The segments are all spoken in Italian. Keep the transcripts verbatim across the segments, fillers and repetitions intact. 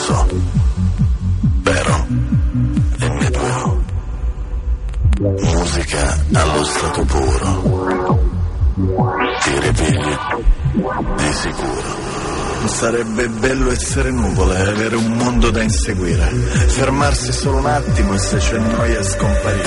so, però è mio puro. Musica allo stato puro, ti ripigli di sicuro. Sarebbe bello essere nuvole e avere un mondo da inseguire, fermarsi solo un attimo e se c'è noia scomparire.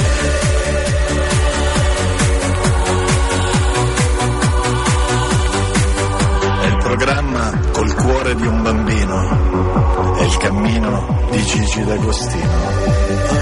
È il programma col cuore di un bambino, è il cammino di Gigi D'Agostino.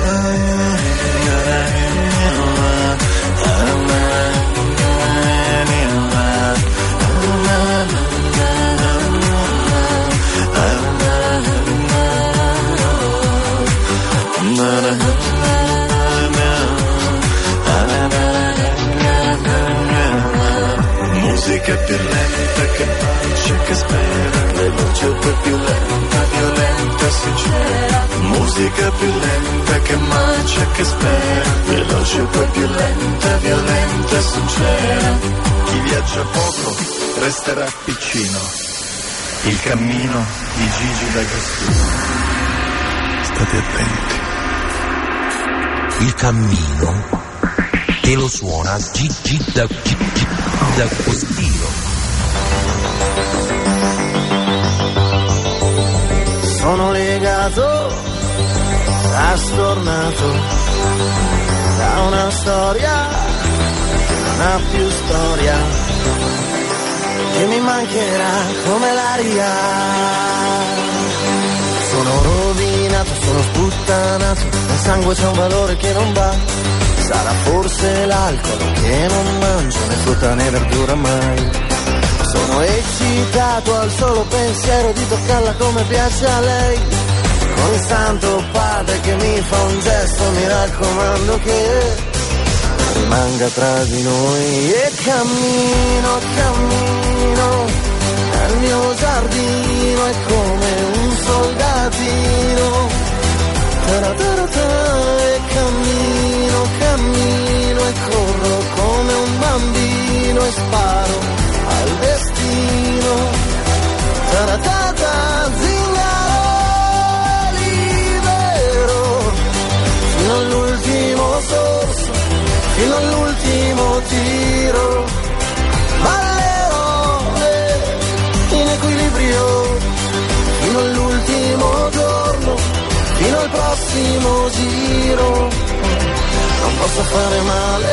Musica più lenta che bacia, che spera, veloce poi più lenta, violenta, sincera. Musica più lenta che bacia, che spera, veloce poi più lenta, violenta, sincera. Chi viaggia poco resterà piccino, il cammino di Gigi D'Agostino. State attenti. Il cammino te lo suona Gigi D'Agostino. Sono legato, astornato da una storia che non ha più storia, che mi mancherà come l'aria. Sono rovinato, sono sputtanato, nel sangue c'è un valore che non va. Sarà forse l'alcol che non mangio né frutta né verdura mai. Sono eccitato al solo pensiero di toccarla come piace a lei. Con il santo padre che mi fa un gesto, mi raccomando che rimanga tra di noi. E cammino, cammino nel mio giardino, è come un soldatino. Ta-ra-ta-ra-ta, e cammino, cammino e corro come un bambino e sparo al destino. Ta-ra-ta-ta, zingaro libero, fino all'ultimo sorso, fino all'ultimo tiro. Ballerò in equilibrio fino all'ultimo giorno, fino al prossimo giro. Non posso fare male,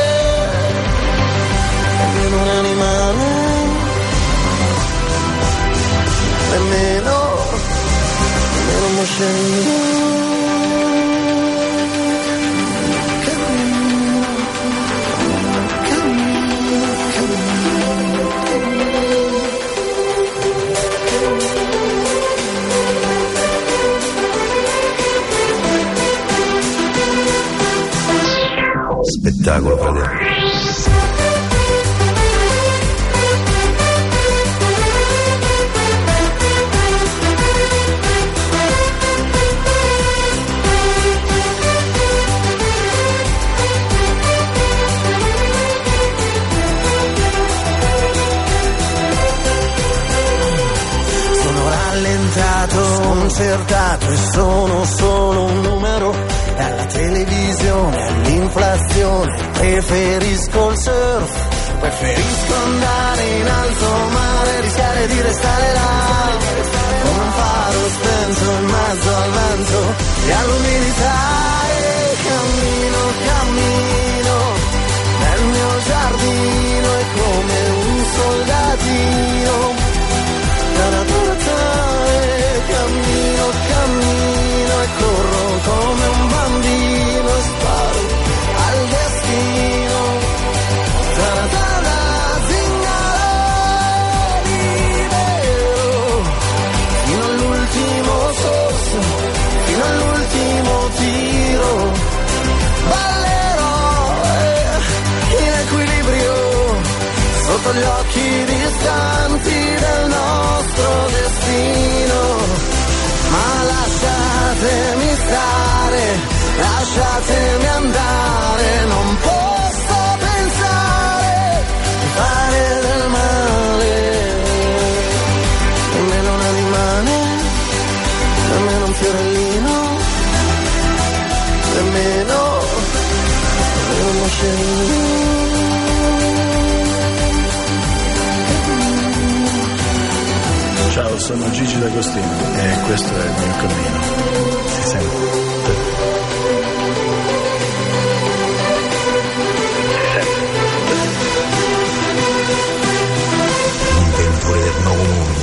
nemmeno un animale, nemmeno, nemmeno un moscerino. Spettacolo, fratello. Sono rallentato, sconcertato e sono solo un numero. E alla televisione, all'inflazione, preferisco il surf, preferisco andare in alto mare, rischiare di restare là, come un faro spento in mezzo al vento e all'umidità. E cammino, cammino nel mio giardino, è come un soldatino. E cammino, cammino e corro come un bambino e sparo al destino. Ta-da-da-da, zingaro libero, fino all'ultimo sorso, fino all'ultimo tiro. Ballerò eh, in equilibrio sotto gli occhi distanti del nostro destino. Ma lasciatemi stare, lasciatemi andare, non posso pensare di fare del male, nemmeno un animale, nemmeno un fiorellino, nemmeno, nemmeno un moscerino. Ciao, sono Gigi D'Agostino e questo è il mio cammino. Si sente? L'inventore del nuovo mondo.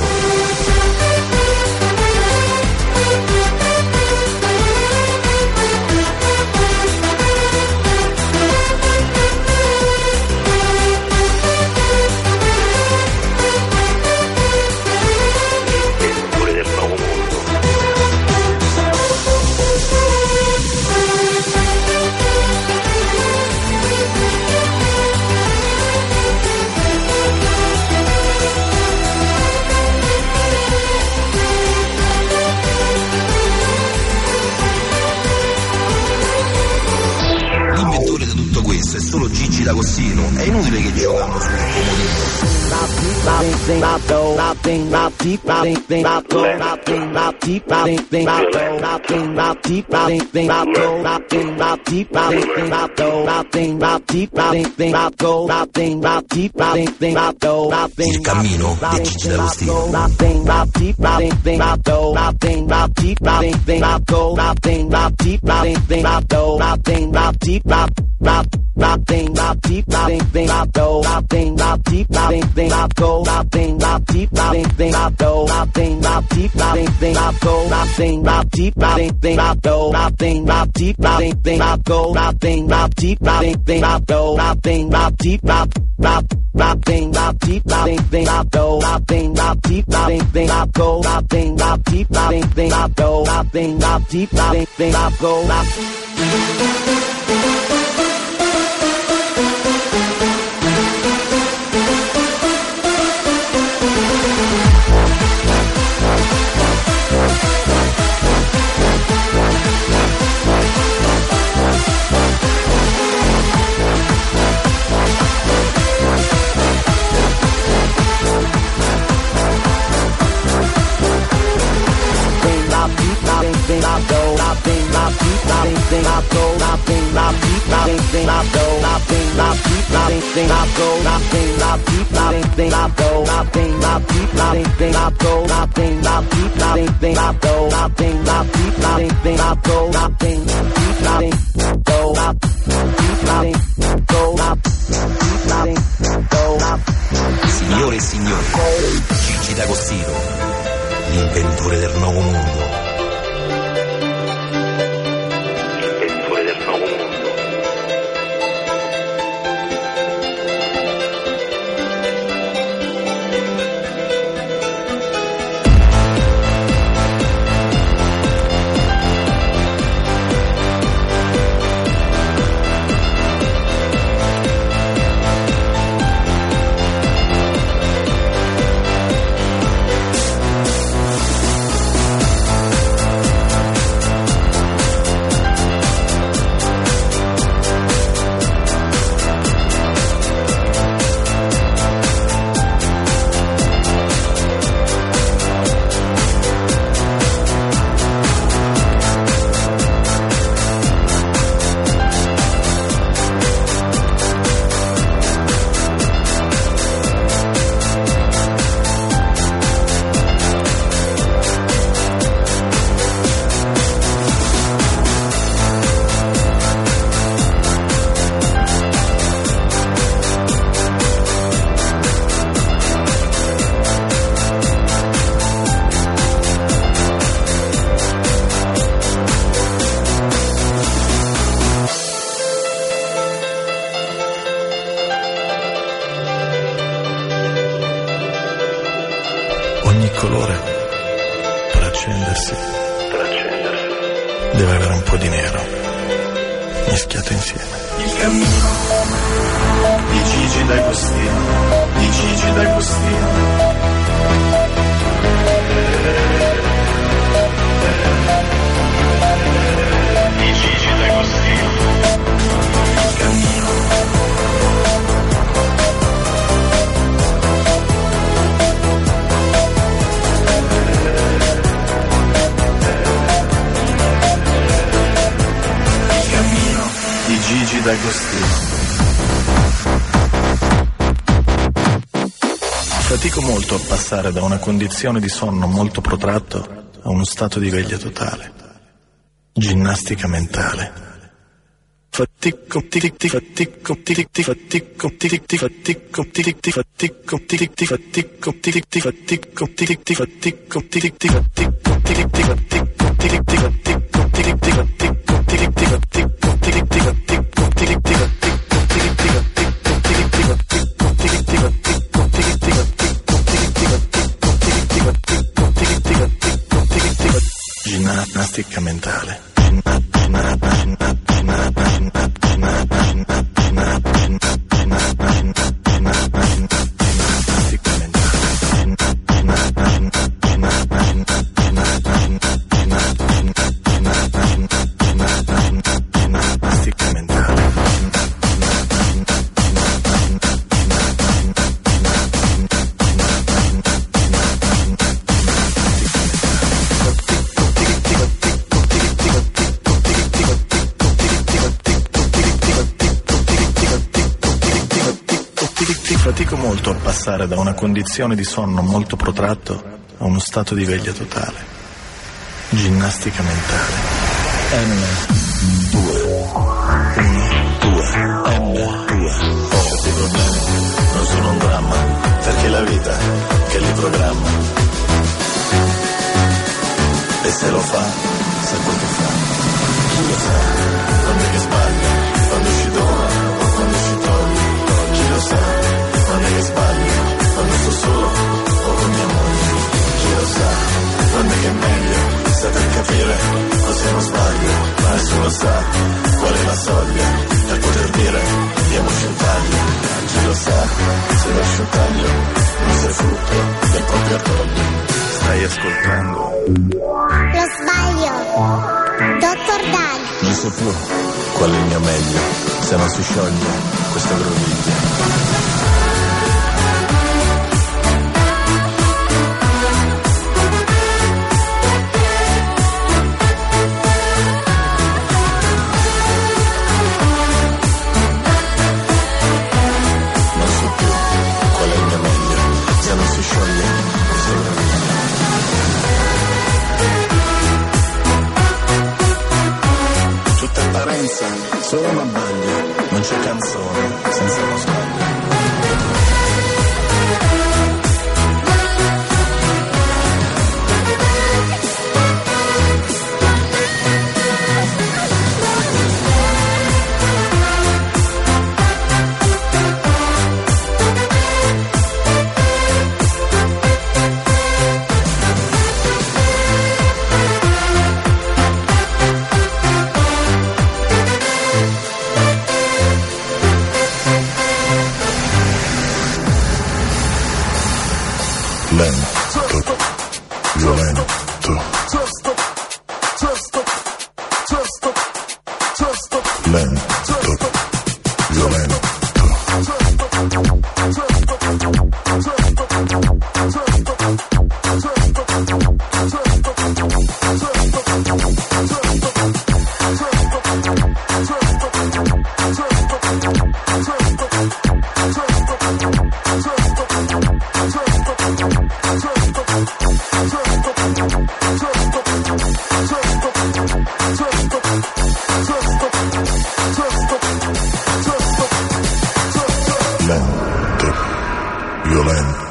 L'inventore del nuovo mondo. L'inventore di tutto questo è solo Gigi D'Agostino. È inutile che giocano sul comodino. Il cammino di Gigi D'Agostino. Signore e signori, Gigi D'Agostino, l'inventore del nuovo mondo. L'inventore del nuovo mondo. Ogni colore per accendersi, per accendersi deve avere un po' di nero mischiato insieme. Il cammino di Gigi D'Agostino, di Gigi D'Agostino. Di Gigi D'Agostino. Il cammino. D'Agostino. Fatico molto a passare da una condizione di sonno molto protratto a uno stato di veglia totale. Ginnastica mentale. Fatico, tic, fatico, tic, fatico, tic, fatico, tic, fatico, tic, fatico, tic, fatico, tic, fatico, tic, fatico, tic, fatico, tic, fatico, ginnastica mentale. Fatico molto a passare da una condizione di sonno molto protratto a uno stato di veglia totale. Ginnastica mentale. N due uno due N due O. I problemi non sono un dramma, perché è la vita che li programma. E se lo fa, sa quel che fa. Chi lo sa, quando è che sbaglia, quando ci dona o quando ci toglie. Chi lo sa, quando è che sbaglio, quando sto solo o con mia moglie. Chi lo sa, quando è che è meglio, sta per capire o se non sbaglio. Ma nessuno sa qual è la soglia per poter dire diamoci un taglio. Chi lo sa, se lascio un taglio non sei frutto del proprio orgoglio. Stai ascoltando Lo Sbaglio, Dottor Dag. Non so più qual è il mio meglio se non si scioglie questa groviglia. Solo una baglia, non c'è canzone senza uno sbaglio. Lento, violento. Lento, violento. Lento, violento.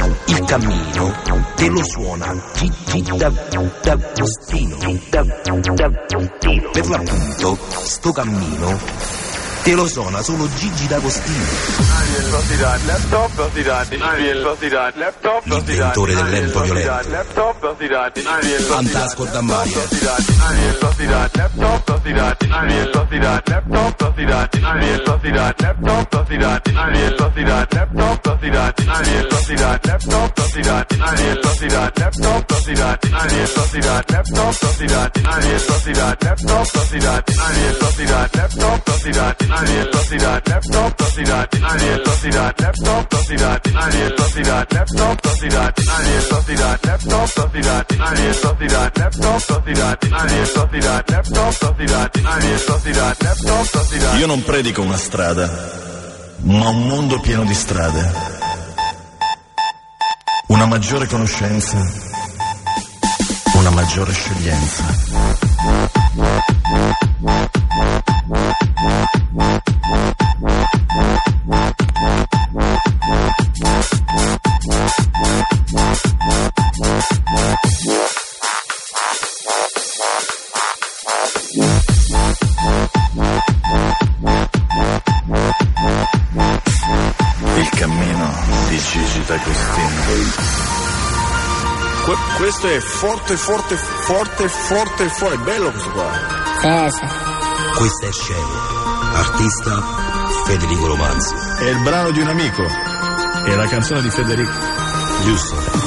Il cammino te lo suona Gigi D'Agostino. Per l'appunto, sto cammino te lo suona solo Gigi D'Agostino. L'inventore del lento violento. Fantasco da Mario. Io non predico una strada, ma un mondo pieno di strade. Una maggiore conoscenza, una maggiore sceglienza. Il cammino di Gigi D'Agostino. Que- questo è forte, forte, forte, forte, forte. È bello questo qua. Sì, sì. Questo è Scemo, artista Federico Romanzi. È il brano di un amico. È la canzone di Federico. Giusto.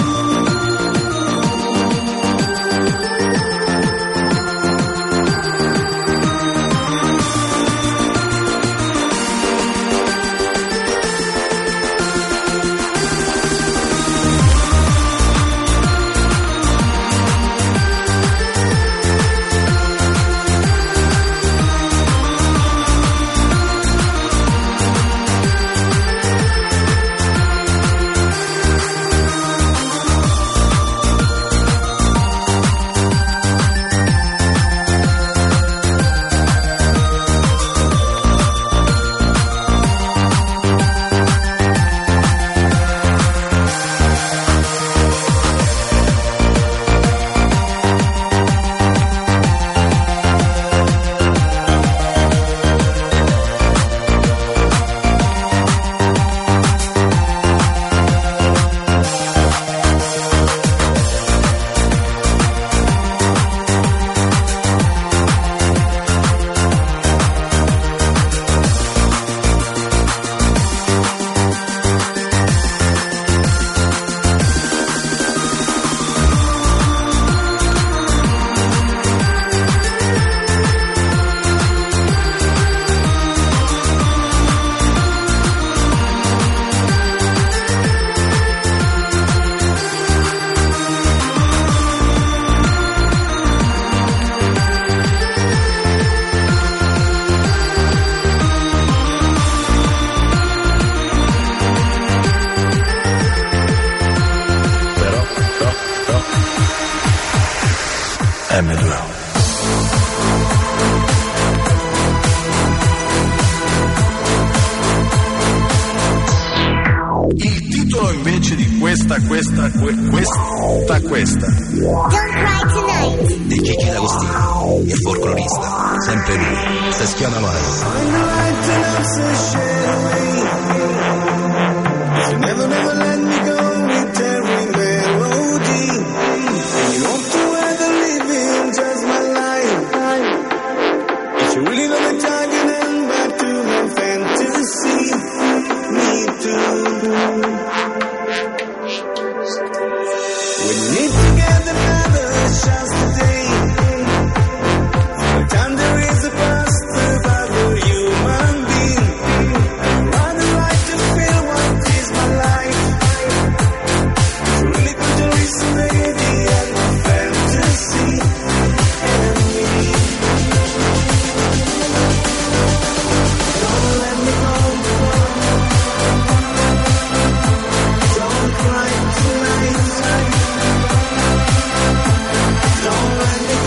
emme due. Il titolo invece di questa, questa, que, questa, questa. Don't Cry Tonight. Di Gigi D'Agostino, il folclorista, sempre lui, se schiona mai. Never, never let me go with every melody. And you want to ever live in just my life. If you really love me, time can end back to my fantasy. Me too. We need to get another chance today. For time there is a past about the human being. I'd rather like to feel what is my life. If you really put your reason, lady, and my fantasy and me. Don't let me go. Don't cry tonight. Don't let me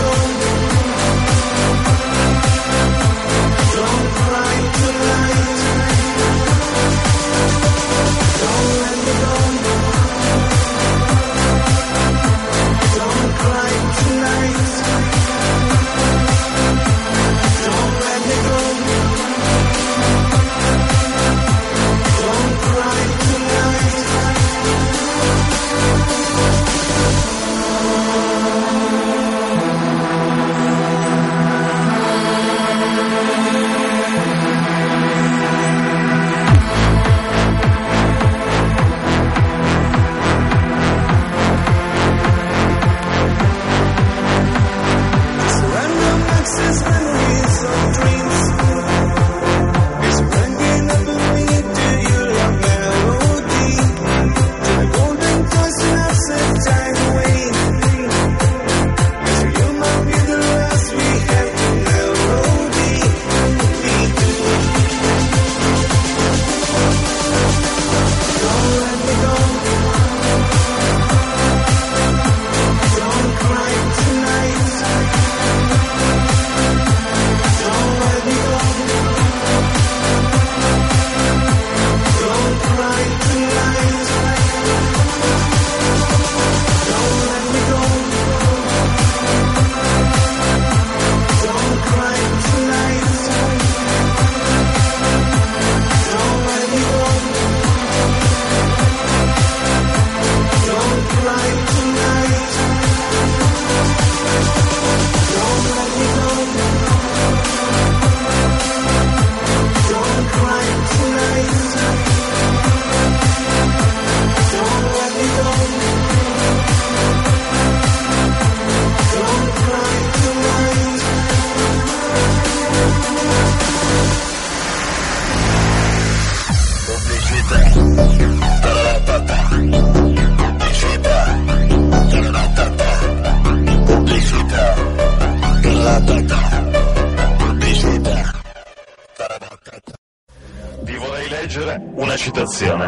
citazione.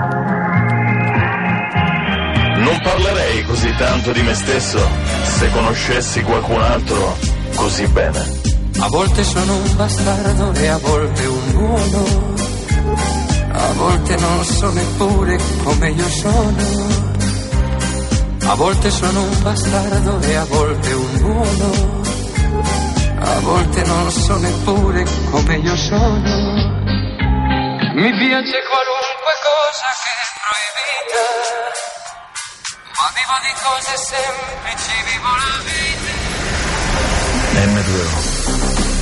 Non parlerei così tanto di me stesso se conoscessi qualcun altro così bene. A volte sono un bastardo e a volte un buono, a volte non so neppure come io sono. A volte sono un bastardo e a volte un buono, a volte non so neppure come io sono. Mi piace qualunque cosa che è proibita, ma vivo di cose semplici, vivo la vita. emme due o.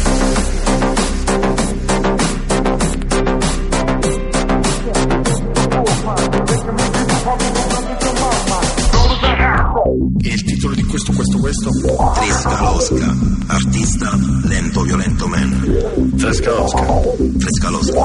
Il titolo di questo, questo, questo? Tresca-Losca, artista Lento Violento Man. Tresca-Losca. Tresca-Losca.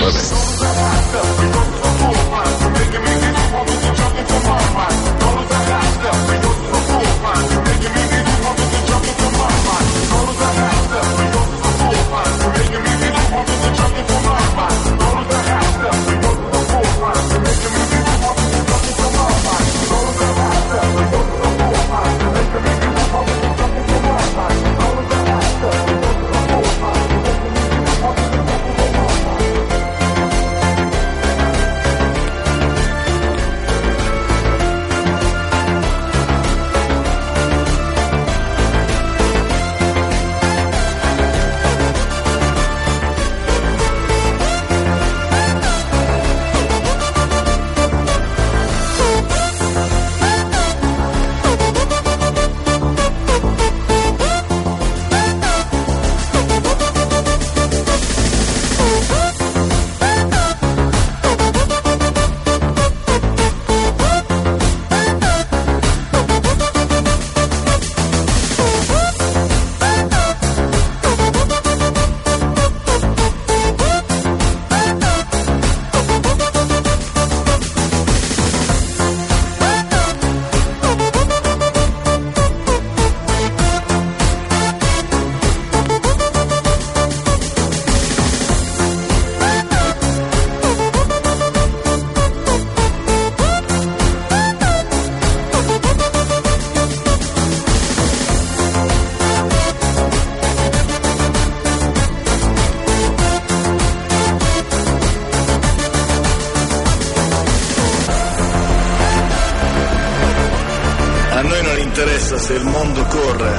interessa se il mondo corre.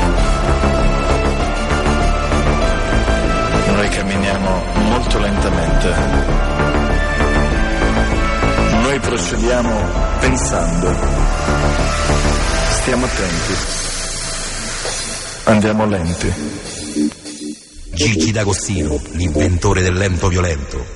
Noi camminiamo molto lentamente. Noi procediamo pensando. Stiamo attenti. Andiamo lenti. Gigi D'Agostino, l'inventore del lento violento.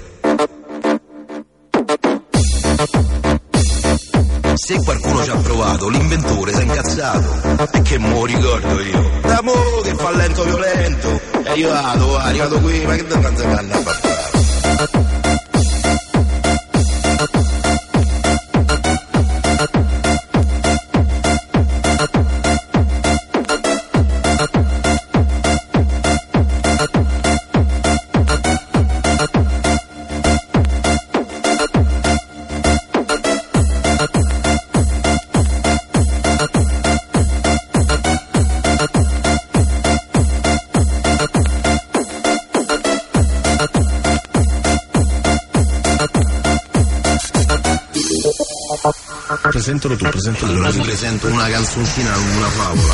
Se qualcuno ci ha provato, l'inventore si è incazzato. E che mo ricordo io? Da mo che fa lento violento. E io vado, arrivato qui, ma che devo canzone a fare? Presentalo tu, presentalo tu. Allora ti presento una canzoncina, una favola.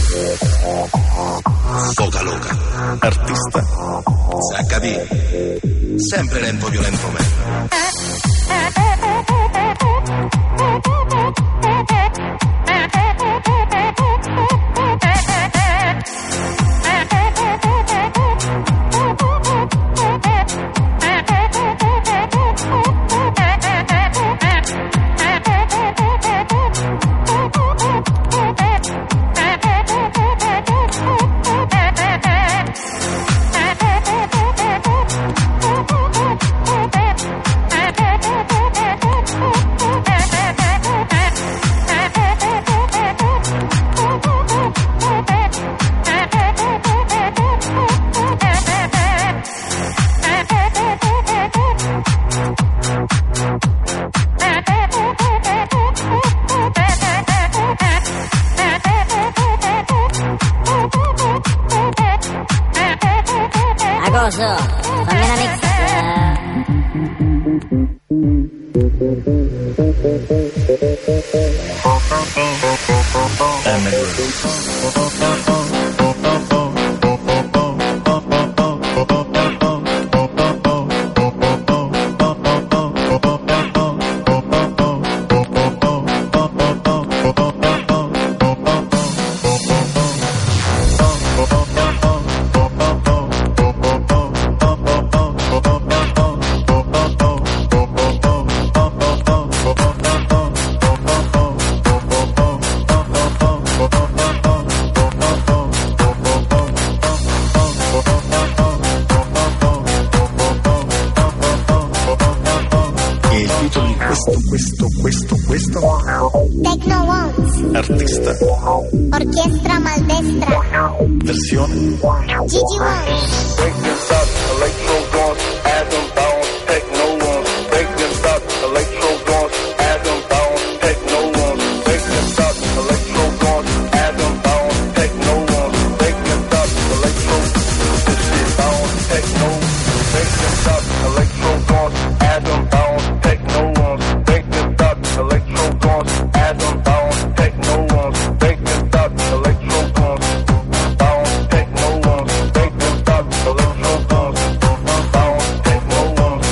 Foca Loca. Artista. Sa capire. Sempre lento violento me. lo so, fammi una mix. Techno Wants. Artista. Orchestra maldestra. Versione. Gigi Wants. Break them stop, electro dance, atom bounce, techno ones. Break them stop, electro dance, atom bounce, techno ones. Break them stop, electro dance, atom bounce, techno ones. Break them stop, electro bounce, techno. Break them stop, electro dance, atom bounce, techno ones. Break them stop, electro dance, atom bounce, techno ones. Break them stop, electro dance, bounce, techno ones. Break them stop, electro dance, bounce, techno ones.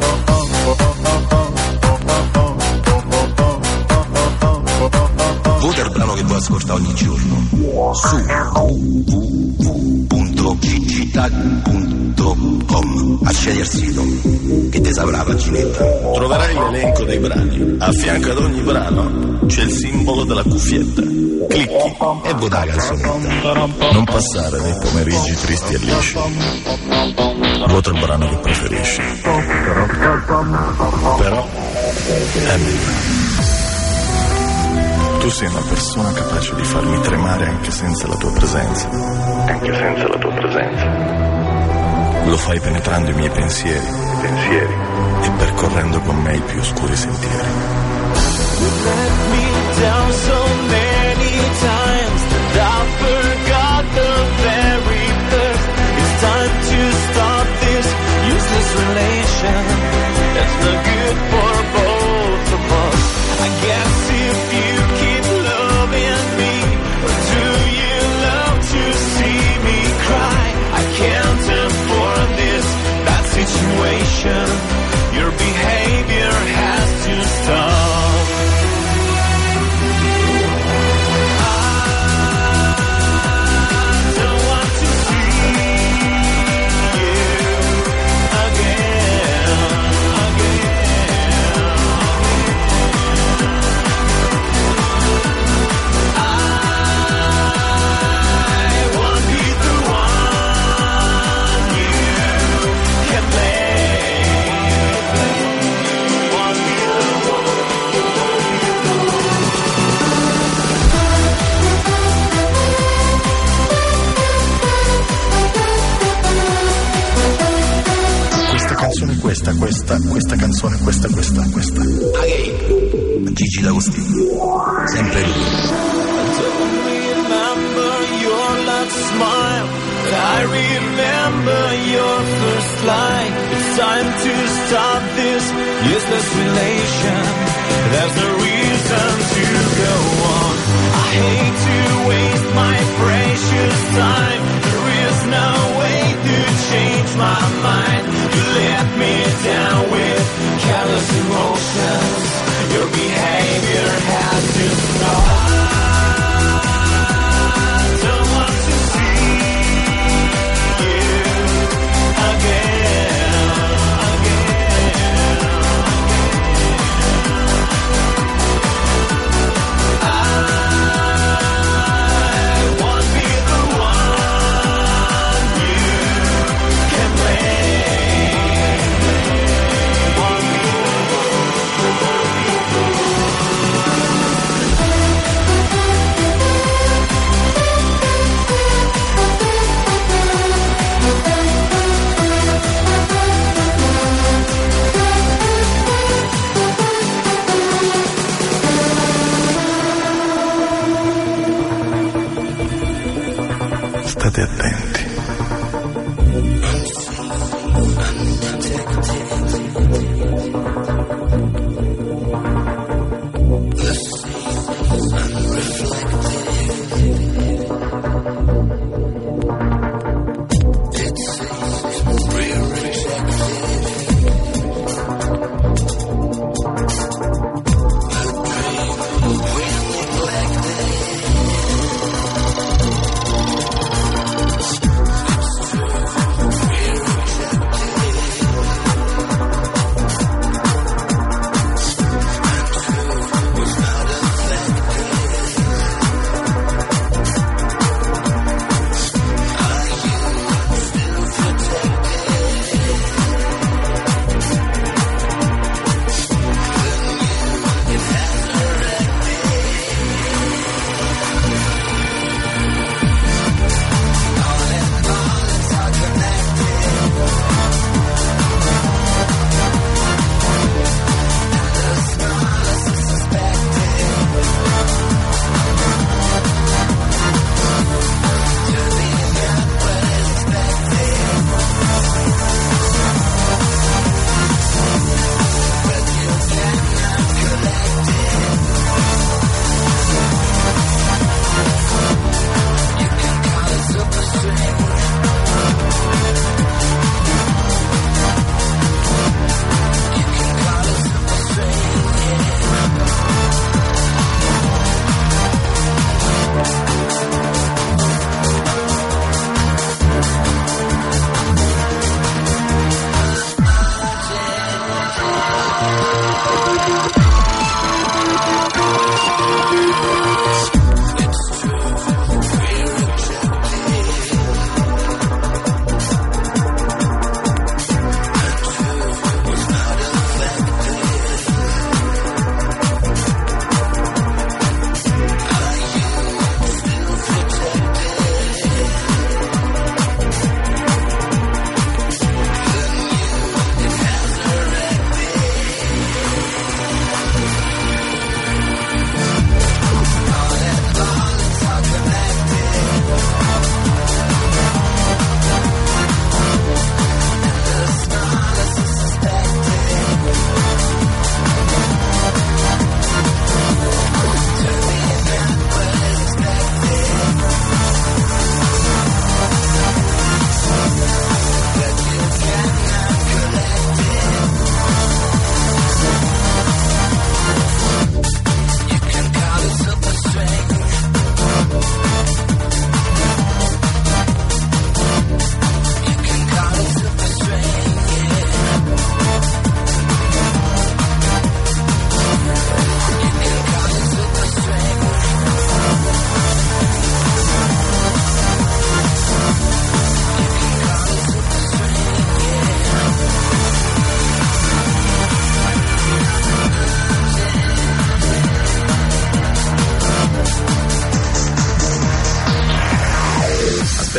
Vota il brano che vuoi ascoltare ogni giorno su w w w punto gigitag punto com. Accedi al sito che te saprà la paginetta. Troverai l'elenco dei brani. A fianco ad ogni brano c'è il simbolo della cuffietta. Clicchi E vota la canzonetta. Non passare dei pomeriggi tristi e lisci. Vota il brano che preferisci. Però è mio. Tu sei una persona capace di farmi tremare anche senza la tua presenza. Anche senza la tua presenza. Lo fai penetrando i miei pensieri. Pensieri. E percorrendo con me i più oscuri sentieri. You let me down so many times that I forgot the very first. It's time to stop this useless relation that's not good for both of us. I guess if you keep loving me, or do you love to see me cry? I can't afford this bad situation. Your behavior has to stop. Questa, questa, questa canzone, questa, questa, questa. Ok, Gigi D'Agostino, sempre lui. Remember your last smile, but I remember your first line. It's time to stop this useless relation. There's no reason to go on. I hate to waste my precious time. There is no way to change my mind. You let me down with careless emotions. Your behavior has to stop. I don't want to see you again, again. I won't be the one you can blame. Won't be the one. State attenti.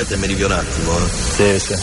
Siete meridionali, eh? Sì, sì.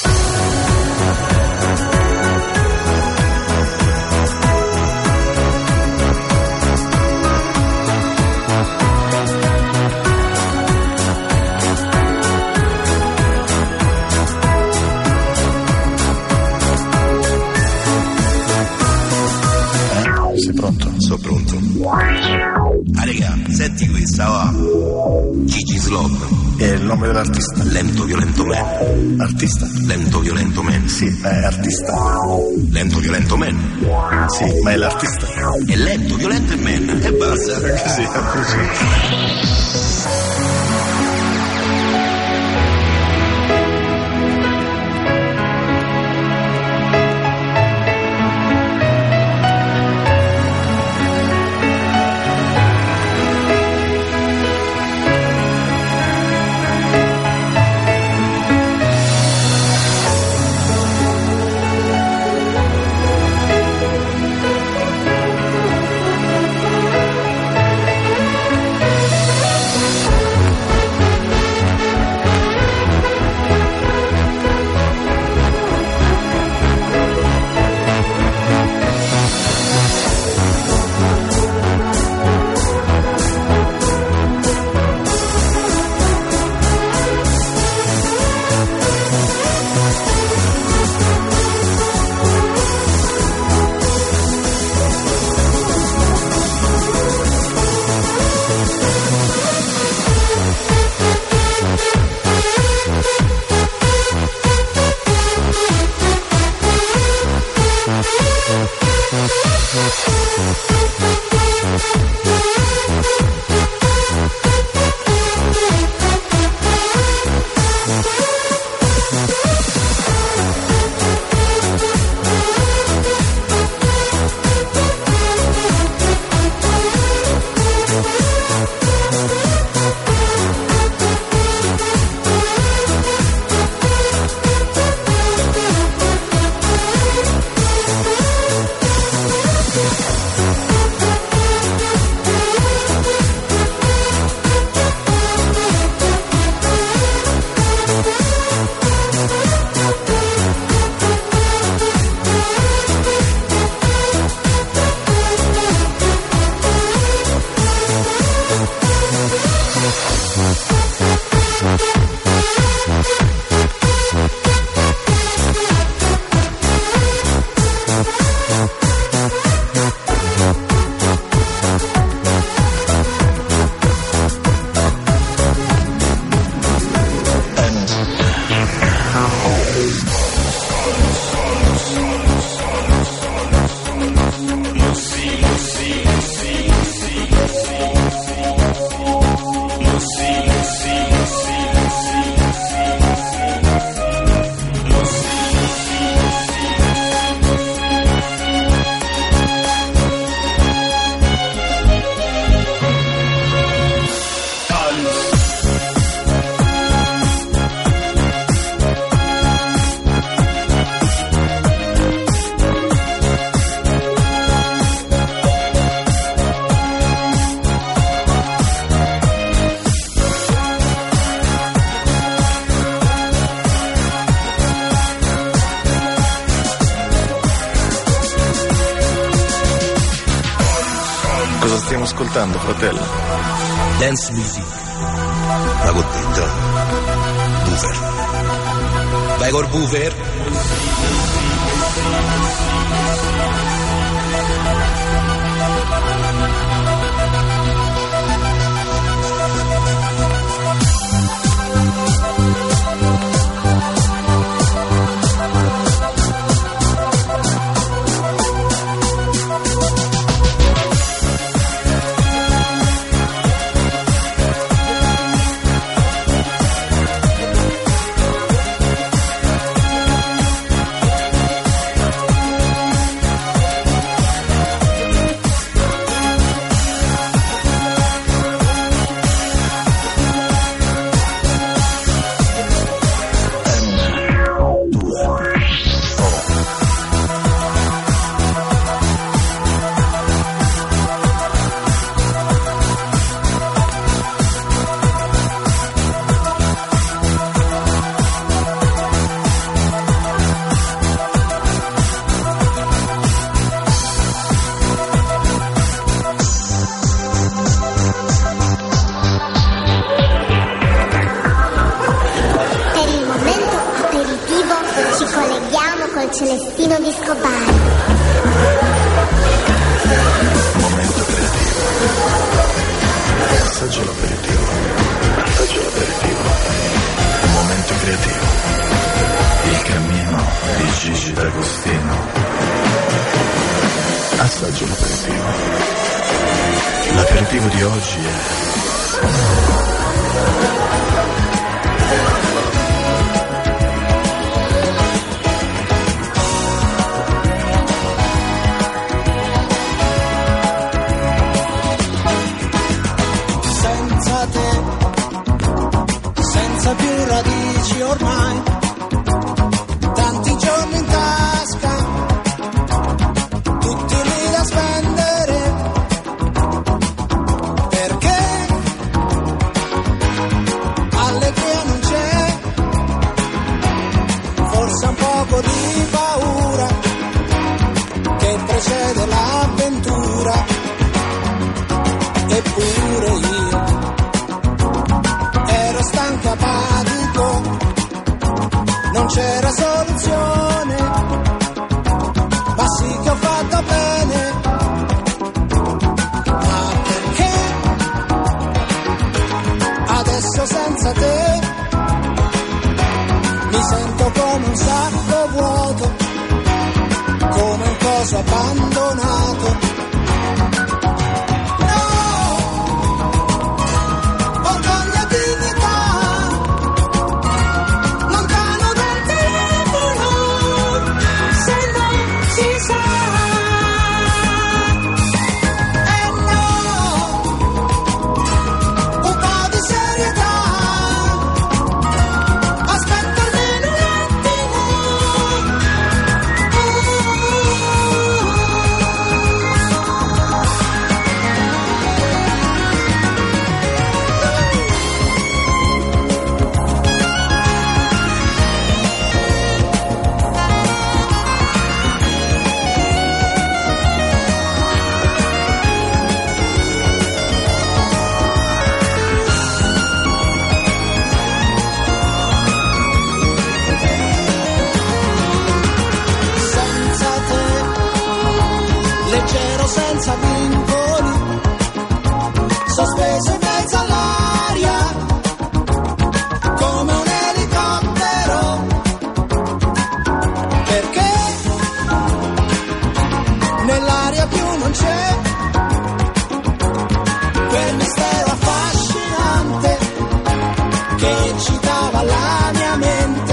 Sei pronto? Sono pronto. Ah, raga, senti questa, va. Gigi Slob. È il nome dell'artista. Lento Violento Man. Artista? Lento Violento Man. Sì, ma è artista. Lento Violento Man. Sì, ma è l'artista. È Lento Violento Man. E basta. Così, così. Cosa stiamo ascoltando, fratello? Dance music. La cotteggia. Boofer. Vai col boofer. Celestino Discobar. Momento creativo. Assaggio l'aperitivo. Assaggio l'aperitivo. Momento creativo. Il cammino di Gigi D'Agostino. Assaggio l'aperitivo. L'aperitivo di oggi è senza te, senza più radici ormai, tanti giorni in tasca, tutti lì da spendere, perché allegria non c'è, forse un poco di paura che precede l'avventura, eppure io ero stanco apatico, non c'era soluzione, ma sì che ho fatto bene, ma perché adesso senza te mi sento come un sacco vuoto, come un coso abbandonato. Senza vincoli, sospeso in mezzo all'aria, come un elicottero, perché nell'aria più non c'è quel mistero affascinante che eccitava la mia mente.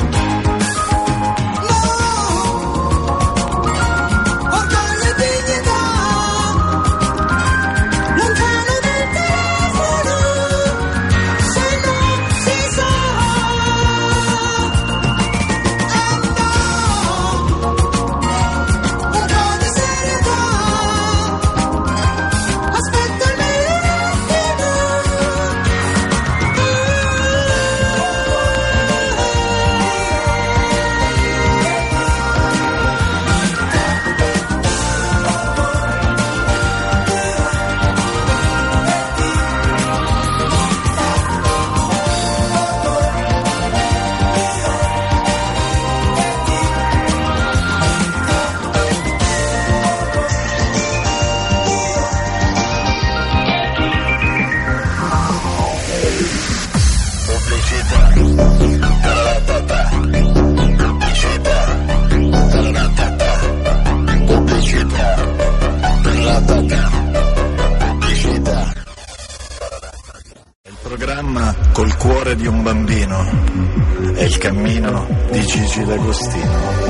Col cuore di un bambino è il cammino di Gigi D'Agostino.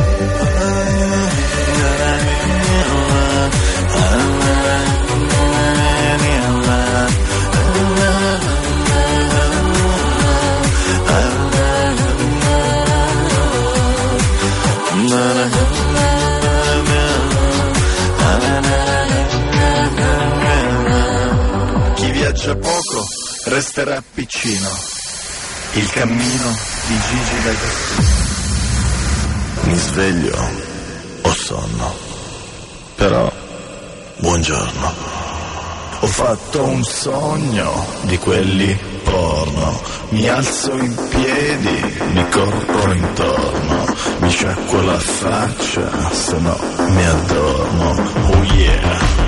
Chi viaggia poco resterà piccino. Il cammino di Gigi D'Agostino. Mi sveglio, ho sonno, però buongiorno. Ho fatto un sogno di quelli porno. Mi alzo in piedi, mi corro intorno, mi sciacquo la faccia, se no mi addormo. Oh yeah.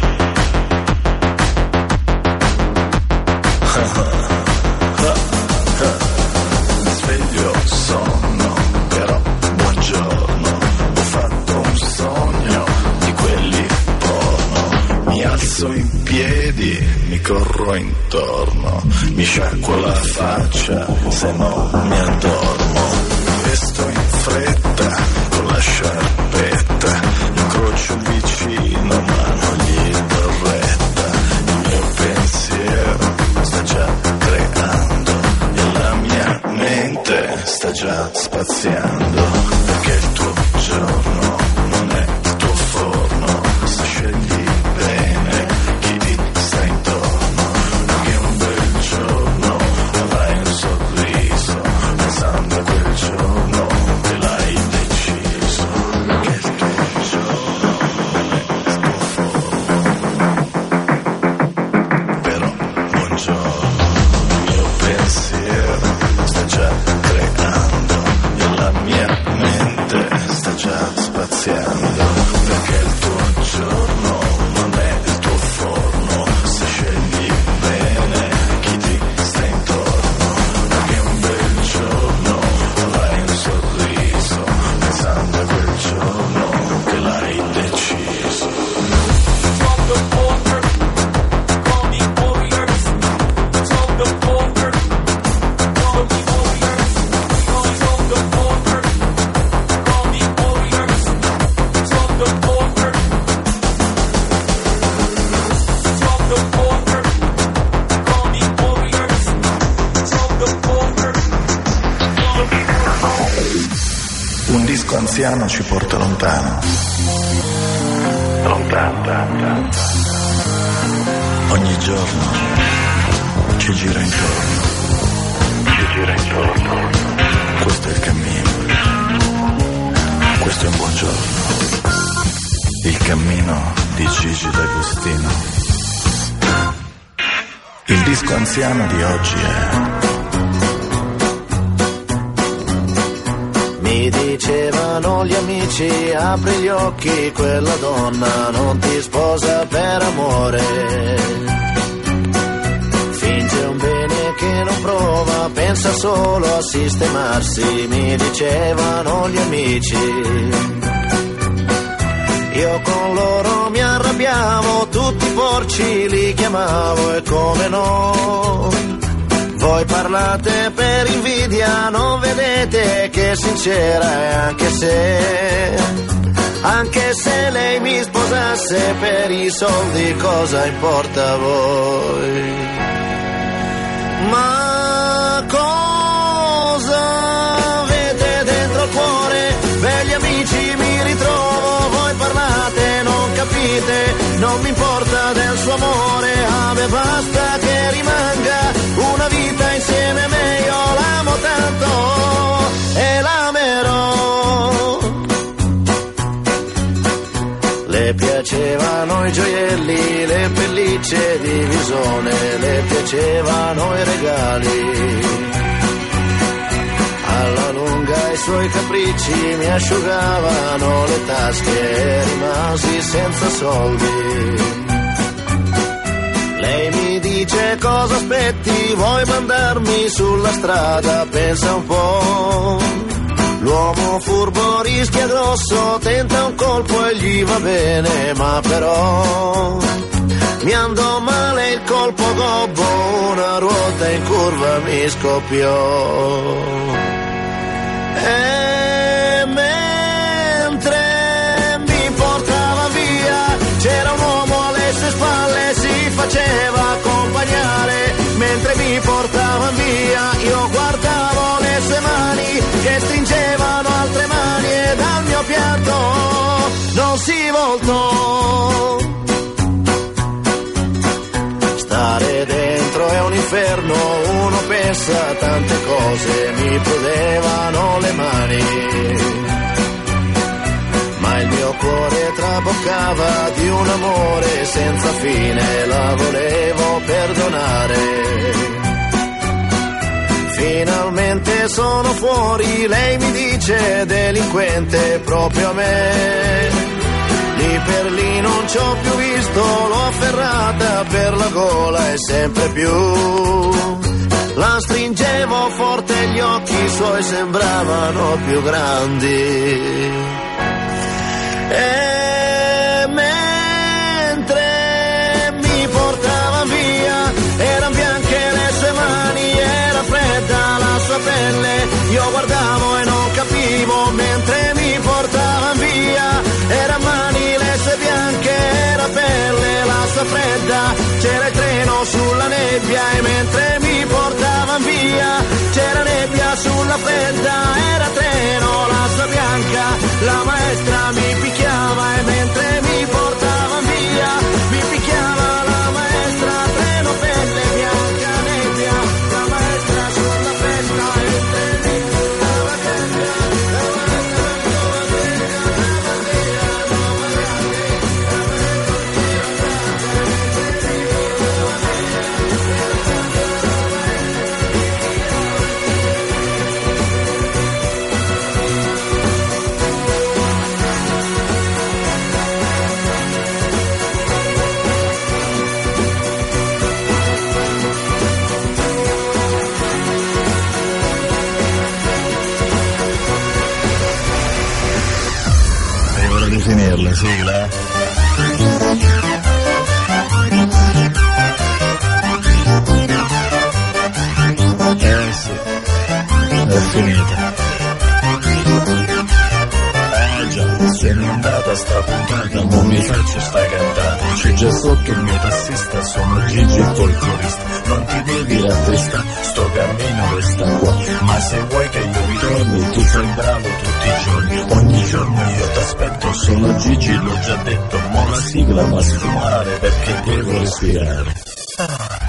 Mi sveglio sonno, però buongiorno. Ho fatto un sogno di quelli porno. Mi alzo in piedi, mi corro intorno, mi sciacquo la faccia, se no mi addormo. Mi vesto in fretta, con la sciarpetta, incrocio il vicino ma non gli do retta. Il mio pensiero sta già creando e la mia mente sta già spaziando, perché il tuo giorno non è il tuo forno, se scegli bene chi ti sta intorno, perché un bel giorno avrai un sorriso, pensando a quel giorno che l'hai deciso, perché il tuo giorno non è il tuo forno, però buongiorno, il mio pensiero sta già creando e la mia mente sta già spaziando, perché il tuo giorno non è il tuo forno, se scegli bene chi ti sta intorno, perché un bel giorno avrai un sorriso, pensando a quel giorno che l'hai deciso. Un disco anziano ci porta lontano, lontano, ogni giorno ci gira intorno, ci gira intorno, questo è il cammino, questo è un buon giorno, il cammino di Gigi D'Agostino. Il disco anziano di oggi è: mi dicevano gli amici, apri gli occhi, quella donna non ti sposa per amore. Finge un bene che non prova, pensa solo a sistemarsi, mi dicevano gli amici. Io con loro mi arrabbiavo, tutti porci li chiamavo e come no. Voi parlate per invidia, non vedete che sincera è, anche se, anche se lei mi sposasse per i soldi, cosa importa a voi? Ma cosa avete dentro il cuore? Begli amici mi ritrovo, voi parlate, non capite, non mi importa del suo amore, a me basta che rimanga una vita insieme a me, io l'amo tanto e l'amerò. Le piacevano i gioielli, le pellicce di visone, le piacevano i regali. Alla lunga i suoi capricci mi asciugavano le tasche e rimasi senza soldi. Lei mi dice: cosa aspetti, vuoi mandarmi sulla strada? Pensa un po', l'uomo furbo rischia grosso, tenta un colpo e gli va bene, ma però mi andò male il colpo gobbo, una ruota in curva mi scoppiò. E mentre mi portava via c'era un uomo alle sue spalle, si faceva accompagnare. Mentre mi portava via io guardavo le sue mani che stringevano altre mani e dal mio pianto non si voltò. Stare dentro è un inferno, uno pensa a tante cose, mi prudevano le mani, ma il mio cuore traboccava di un amore senza fine, la volevo perdonare. sono fuori, lei mi dice delinquente proprio a me. Lì per lì non ci ho più visto, l'ho afferrata per la gola e sempre più. La stringevo forte, gli occhi suoi sembravano più grandi. E mentre mi portava via, eran bianche le sue mani, era fredda la sua pelle. Io guardavo e non capivo, mentre mi portava via, eran mani le sue bianche, era pelle la sua fredda. C'era il treno sulla nebbia e mentre mi portava via, c'era nebbia sulla fredda, era treno la sua bianca. La maestra mi picchiava e mentre mi portava via, mi picchiava la maestra. Treno, pelle bianca, nebbia, la maestra sulla fredda, mentre mi portava via, la maestra sulla finirla, sigla. Eh sì, è finita. Eh già, se n'è andata sta puntata, non mi faccio sta cantata. C'è già sotto il mio tassista, sono Gigi il folclorista. Non ti devi rattristare, sto cammino resta qua. Ma se vuoi che io ritorni, tu fai bravo tutti i giorni. Ogni giorno io t'aspetto, sono Gigi, l'ho già detto. Mo' la sigla va a sfumare perché devo respirare.